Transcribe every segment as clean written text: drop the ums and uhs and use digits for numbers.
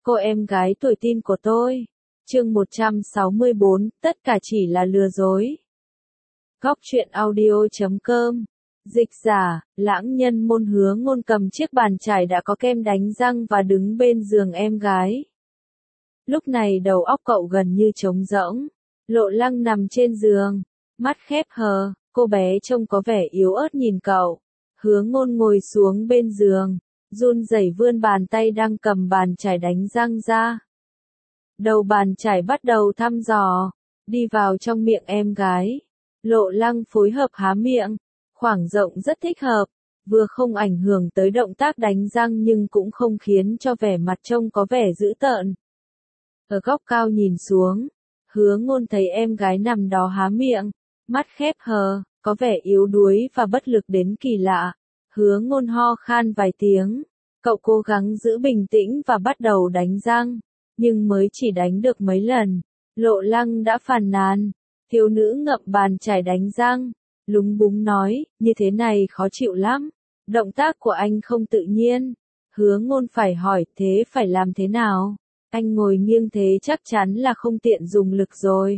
cô em gái tuổi teen của tôi. Chương 164, tất cả chỉ là lừa dối. Góc truyện audio.com. Dịch giả, lãng nhân môn Hứa Ngôn cầm chiếc bàn chải đã có kem đánh răng và đứng bên giường em gái. Lúc này đầu óc cậu gần như trống rỗng. Lộ Lăng nằm trên giường, mắt khép hờ, cô bé trông có vẻ yếu ớt nhìn cậu. Hứa Ngôn ngồi xuống bên giường, run rẩy vươn bàn tay đang cầm bàn chải đánh răng ra. Đầu bàn chải bắt đầu thăm dò, đi vào trong miệng em gái. Lộ Lăng phối hợp há miệng, khoảng rộng rất thích hợp, vừa không ảnh hưởng tới động tác đánh răng nhưng cũng không khiến cho vẻ mặt trông có vẻ dữ tợn. Ở góc cao nhìn xuống, Hứa Ngôn thấy em gái nằm đó há miệng, mắt khép hờ, có vẻ yếu đuối và bất lực đến kỳ lạ. Hứa Ngôn ho khan vài tiếng, cậu cố gắng giữ bình tĩnh và bắt đầu đánh răng, nhưng mới chỉ đánh được mấy lần. Lộ Lăng đã phàn nàn, thiếu nữ ngậm bàn chải đánh răng, lúng búng nói, như thế này khó chịu lắm, động tác của anh không tự nhiên. Hứa Ngôn phải hỏi, thế phải làm thế nào? Anh ngồi nghiêng thế chắc chắn là không tiện dùng lực rồi.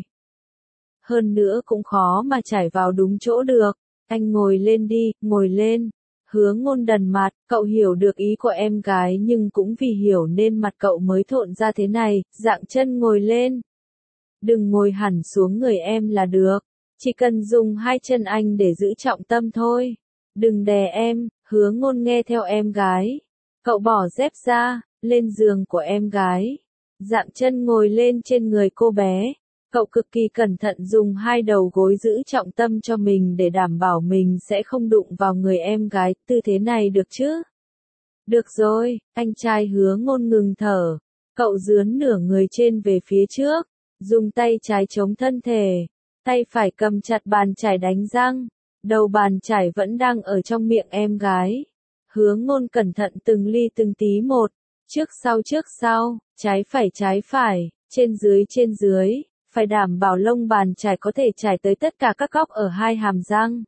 Hơn nữa cũng khó mà chải vào đúng chỗ được. Anh ngồi lên đi, ngồi lên. Hứa Ngôn đần mặt, cậu hiểu được ý của em gái nhưng cũng vì hiểu nên mặt cậu mới thộn ra thế này, dạng chân ngồi lên. Đừng ngồi hẳn xuống người em là được, chỉ cần dùng hai chân anh để giữ trọng tâm thôi. Đừng đè em. Hứa Ngôn nghe theo em gái. Cậu bỏ dép ra, lên giường của em gái. Dạng chân ngồi lên trên người cô bé. Cậu cực kỳ cẩn thận dùng hai đầu gối giữ trọng tâm cho mình để đảm bảo mình sẽ không đụng vào người em gái, tư thế này được chứ? Được rồi, anh trai Hứa Ngôn ngừng thở. Cậu dướn nửa người trên về phía trước, dùng tay trái chống thân thể, tay phải cầm chặt bàn chải đánh răng. Đầu bàn chải vẫn đang ở trong miệng em gái. Hứa Ngôn cẩn thận từng ly từng tí một, trước sau, trái phải, trên dưới. Phải đảm bảo lông bàn chải có thể chải tới tất cả các góc ở hai hàm răng.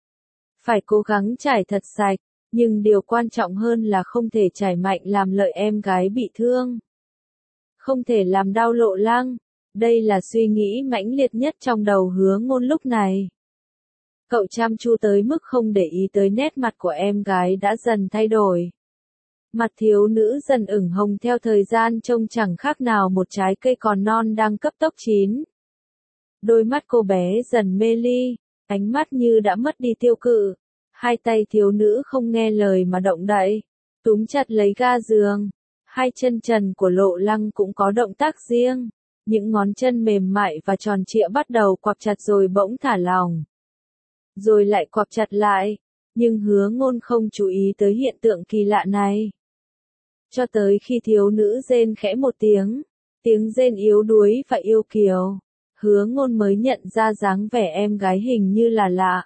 Phải cố gắng chải thật sạch, nhưng điều quan trọng hơn là không thể chải mạnh làm lợi em gái bị thương. Không thể làm đau Lộ Lăng. Đây là suy nghĩ mãnh liệt nhất trong đầu Hứa Ngôn lúc này. Cậu chăm chú tới mức không để ý tới nét mặt của em gái đã dần thay đổi. Mặt thiếu nữ dần ửng hồng theo thời gian trông chẳng khác nào một trái cây còn non đang cấp tốc chín. Đôi mắt cô bé dần mê ly, ánh mắt như đã mất đi tiêu cự. Hai tay thiếu nữ không nghe lời mà động đậy, túm chặt lấy ga giường. Hai chân trần của Lộ Lăng cũng có động tác riêng. Những ngón chân mềm mại và tròn trịa bắt đầu quặp chặt rồi bỗng thả lỏng. Rồi lại quặp chặt lại, nhưng Hứa Ngôn không chú ý tới hiện tượng kỳ lạ này. Cho tới khi thiếu nữ rên khẽ một tiếng rên yếu đuối và yêu kiều, Hứa Ngôn mới nhận ra dáng vẻ em gái hình như là lạ.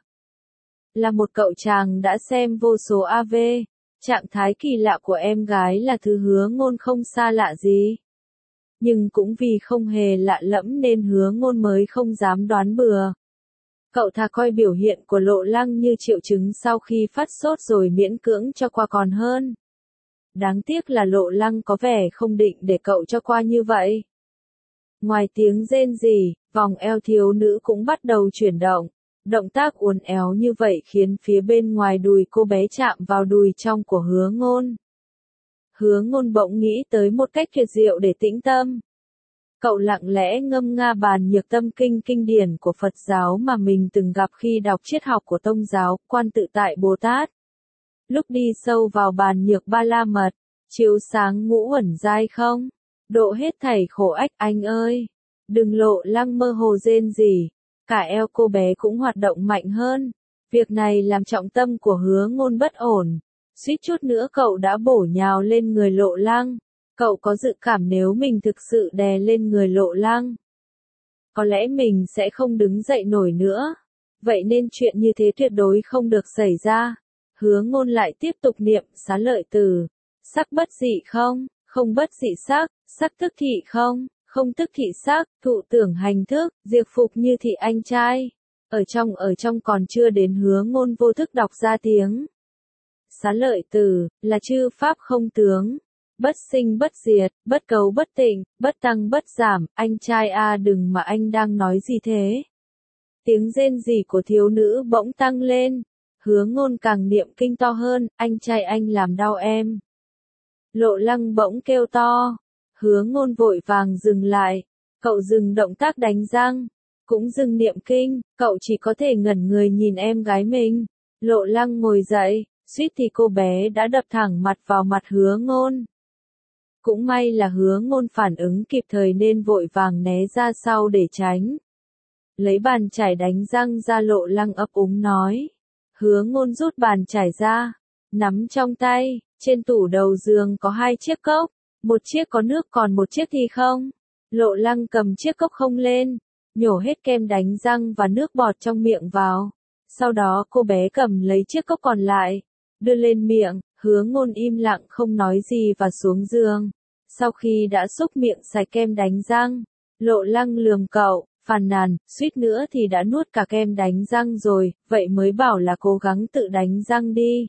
Là một cậu chàng đã xem vô số AV, trạng thái kỳ lạ của em gái là thứ Hứa Ngôn không xa lạ gì. Nhưng cũng vì không hề lạ lẫm nên Hứa Ngôn mới không dám đoán bừa. Cậu thà coi biểu hiện của Lộ Lăng như triệu chứng sau khi phát sốt rồi miễn cưỡng cho qua còn hơn. Đáng tiếc là Lộ Lăng có vẻ không định để cậu cho qua như vậy. Ngoài tiếng rên rỉ, vòng eo thiếu nữ cũng bắt đầu chuyển động. Động tác uốn éo như vậy khiến phía bên ngoài đùi cô bé chạm vào đùi trong của Hứa Ngôn. Hứa Ngôn bỗng nghĩ tới một cách tuyệt diệu để tĩnh tâm. Cậu lặng lẽ ngâm nga bản Nhược Tâm Kinh kinh điển của Phật giáo mà mình từng gặp khi đọc triết học của Tông giáo, Quan Tự Tại Bồ Tát. Lúc đi sâu vào bản Nhược Ba La Mật, chiếu sáng ngũ uẩn giai không, độ hết thảy khổ ách anh ơi. Đừng. Lộ Lăng mơ hồ rên rỉ, cả eo cô bé cũng hoạt động mạnh hơn. Việc này làm trọng tâm của Hứa Ngôn bất ổn. Suýt chút nữa cậu đã bổ nhào lên người Lộ Lăng. Cậu có dự cảm nếu mình thực sự đè lên người Lộ Lăng, có lẽ mình sẽ không đứng dậy nổi nữa. Vậy nên chuyện như thế tuyệt đối không được xảy ra. Hứa Ngôn lại tiếp tục niệm xá lợi từ. Sắc bất dị không, không bất dị sắc, sắc tức thị không, không tức thị sắc, thụ tưởng hành thức, diệt phục như thị anh trai. Ở trong còn chưa đến Hứa Ngôn vô thức đọc ra tiếng. Xá lợi từ, là chư pháp không tướng. Bất sinh bất diệt, bất cấu bất tịnh, bất tăng bất giảm, anh trai a đừng mà anh đang nói gì thế? Tiếng rên rỉ của thiếu nữ bỗng tăng lên. Hứa Ngôn càng niệm kinh to hơn, anh trai anh làm đau em. Lộ Lăng bỗng kêu to. Hứa Ngôn vội vàng dừng lại. Cậu dừng động tác đánh răng. Cũng dừng niệm kinh, cậu chỉ có thể ngẩn người nhìn em gái mình. Lộ Lăng ngồi dậy, suýt thì cô bé đã đập thẳng mặt vào mặt Hứa Ngôn. Cũng may là Hứa Ngôn phản ứng kịp thời nên vội vàng né ra sau để tránh. Lấy bàn chải đánh răng ra. Lộ Lăng ấp úng nói. Hứa Ngôn rút bàn chải ra, nắm trong tay. Trên tủ đầu giường có 2 chiếc cốc, một chiếc có nước còn một chiếc thì không. Lộ Lăng cầm chiếc cốc không lên, nhổ hết kem đánh răng và nước bọt trong miệng vào. Sau đó cô bé cầm lấy chiếc cốc còn lại, đưa lên miệng. Hứa Ngôn im lặng không nói gì và xuống giường. Sau khi đã xúc miệng sạch kem đánh răng, Lộ Lăng lườm cậu, phàn nàn, suýt nữa thì đã nuốt cả kem đánh răng rồi, vậy mới bảo là cố gắng tự đánh răng đi.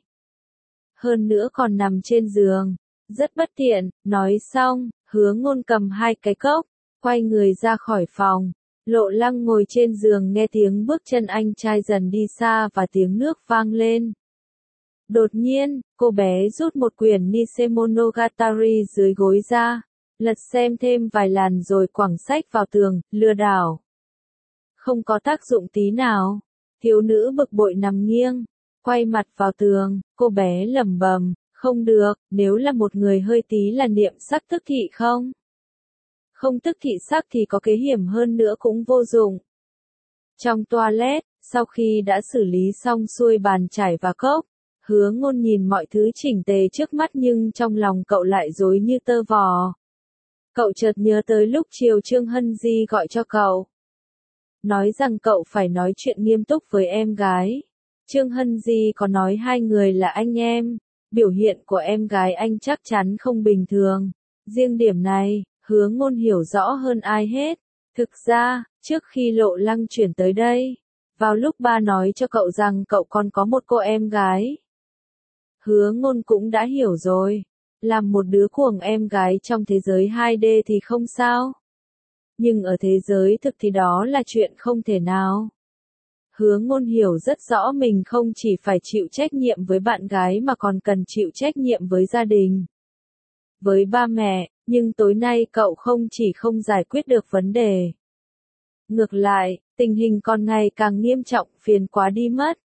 Hơn nữa còn nằm trên giường, rất bất tiện. Nói xong, Hứa Ngôn cầm 2 cái cốc, quay người ra khỏi phòng. Lộ Lăng ngồi trên giường nghe tiếng bước chân anh trai dần đi xa và tiếng nước vang lên. Đột nhiên, cô bé rút một quyển Nisemonogatari dưới gối ra, lật xem thêm vài làn rồi quẳng sách vào tường. Lừa đảo. Không có tác dụng tí nào. Thiếu nữ bực bội nằm nghiêng, quay mặt vào tường. Cô bé lẩm bẩm, không được, nếu là một người hơi tí là niệm sắc tức thị không? Không tức thị sắc thì có kế hiểm hơn nữa cũng vô dụng. Trong toilet, sau khi đã xử lý xong xuôi bàn chải và cốc, Hứa Ngôn nhìn mọi thứ chỉnh tề trước mắt nhưng trong lòng cậu lại rối như tơ vò. Cậu chợt nhớ tới lúc chiều Trương Hân Di gọi cho cậu. Nói rằng cậu phải nói chuyện nghiêm túc với em gái. Trương Hân Di có nói 2 người là anh em. Biểu hiện của em gái anh chắc chắn không bình thường. Riêng điểm này, Hứa Ngôn hiểu rõ hơn ai hết. Thực ra, trước khi Lộ Lăng chuyển tới đây, vào lúc ba nói cho cậu rằng cậu còn có một cô em gái, Hứa Ngôn cũng đã hiểu rồi. Làm một đứa cuồng em gái trong thế giới 2D thì không sao. Nhưng ở thế giới thực thì đó là chuyện không thể nào. Hứa Ngôn hiểu rất rõ mình không chỉ phải chịu trách nhiệm với bạn gái mà còn cần chịu trách nhiệm với gia đình, với ba mẹ, nhưng tối nay cậu không chỉ không giải quyết được vấn đề. Ngược lại, tình hình còn ngày càng nghiêm trọng, phiền quá đi mất.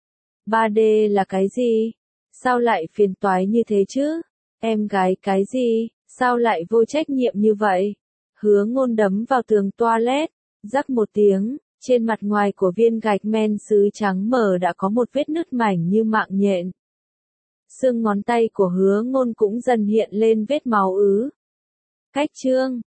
3D là cái gì? Sao lại phiền toái như thế chứ? Em gái cái gì? Sao lại vô trách nhiệm như vậy? Hứa Ngôn đấm vào tường toilet, rắc một tiếng, trên mặt ngoài của viên gạch men sứ trắng mờ đã có một vết nứt mảnh như mạng nhện. Xương ngón tay của Hứa Ngôn cũng dần hiện lên vết máu ứ. Cách chương